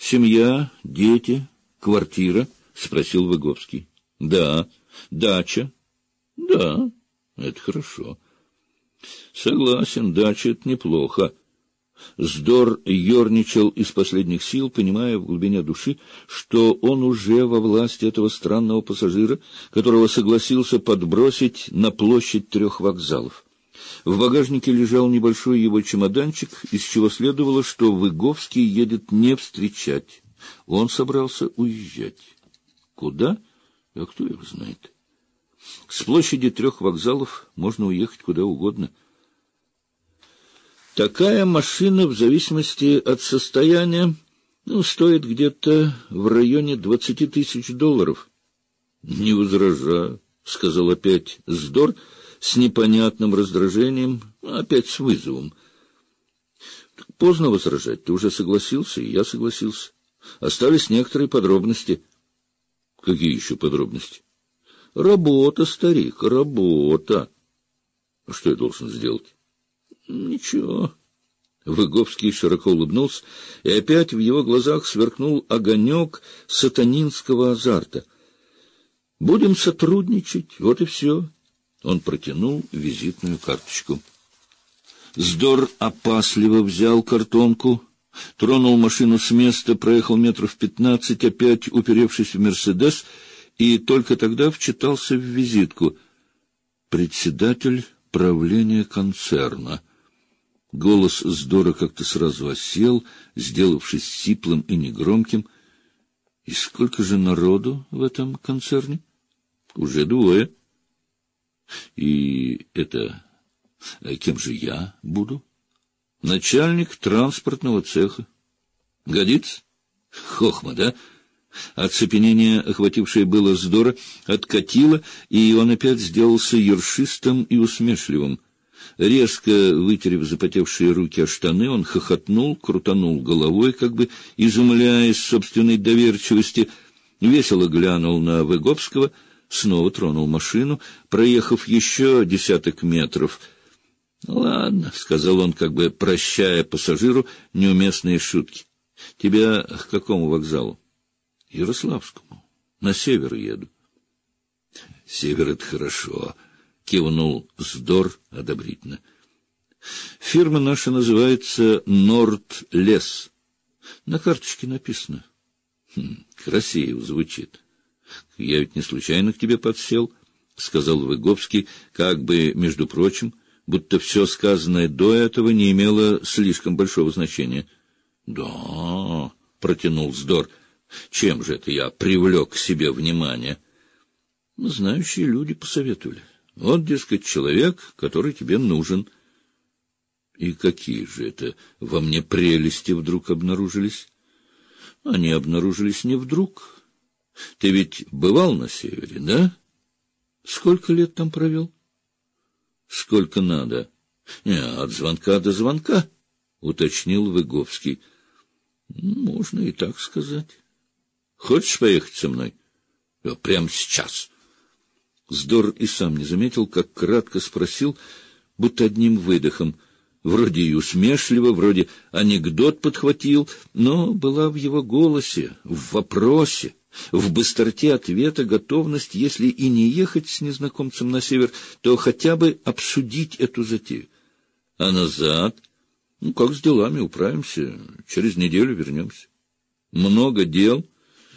Семья, дети, квартира? — спросил Выговский. — Да. Дача? — Да, это хорошо. — Согласен, дача — это неплохо. Здор ерничал из последних сил, понимая в глубине души, что он уже во власти этого странного пассажира, которого согласился подбросить на площадь 3 вокзалов. В багажнике лежал небольшой его чемоданчик, из чего следовало, что Выговский едет не встречать. Он собрался уезжать. Куда? А кто его знает? С площади 3 вокзалов можно уехать куда угодно. Такая машина, в зависимости от состояния, стоит где-то в районе $20 000. — Не возражаю, — сказал опять Здор с непонятным раздражением, опять с вызовом. — Поздно возражать, ты уже согласился, и я согласился. Остались некоторые подробности. — Какие еще подробности? — Работа, старик, работа. — Что я должен сделать? — Ничего. Выговский широко улыбнулся, и опять в его глазах сверкнул огонек сатанинского азарта. — Будем сотрудничать, вот и все. Он протянул визитную карточку. Здор опасливо взял картонку, тронул машину с места, проехал 15 метров, опять уперевшись в «Мерседес», и только тогда вчитался в визитку. Председатель правления концерна. Голос Здора как-то сразу осел, сделавшись сиплым и негромким. И сколько же народу в этом концерне? Уже 2. И это... Кем же я буду? Начальник транспортного цеха. Годится? Хохма, да? Оцепенение, охватившее было Здора, откатило, и он опять сделался ершистым и усмешливым. Резко вытерев запотевшие руки о штаны, он хохотнул, крутанул головой, как бы изумляясь собственной доверчивости, весело глянул на Выговского, снова тронул машину, проехав еще 10 метров. — Ладно, — сказал он, как бы прощая пассажиру неуместные шутки. — Тебя к какому вокзалу? — Ярославскому. На север еду. — Север — это хорошо, — кивнул Здор одобрительно. — Фирма наша называется «Норд-Лес». На карточке написано. Красиво звучит. — Я ведь не случайно к тебе подсел, — сказал Выговский, как бы, между прочим, будто все сказанное до этого не имело слишком большого значения. — Да, — протянул Здор, — чем же это я привлек к себе внимание? — Знающие люди посоветовали. Вот, дескать, человек, который тебе нужен. И какие же это во мне прелести вдруг обнаружились? Они обнаружились не вдруг. Ты ведь бывал на севере, да? Сколько лет там провел? Сколько надо. От звонка до звонка, уточнил Выговский. Можно и так сказать. Хочешь поехать со мной? Прямо сейчас. Здор и сам не заметил, как кратко спросил, будто одним выдохом. Вроде и усмешливо, вроде анекдот подхватил, но была в его голосе, в вопросе, в быстроте ответа готовность, если и не ехать с незнакомцем на север, то хотя бы обсудить эту затею. А назад? Как с делами управимся, через неделю вернемся. Много дел.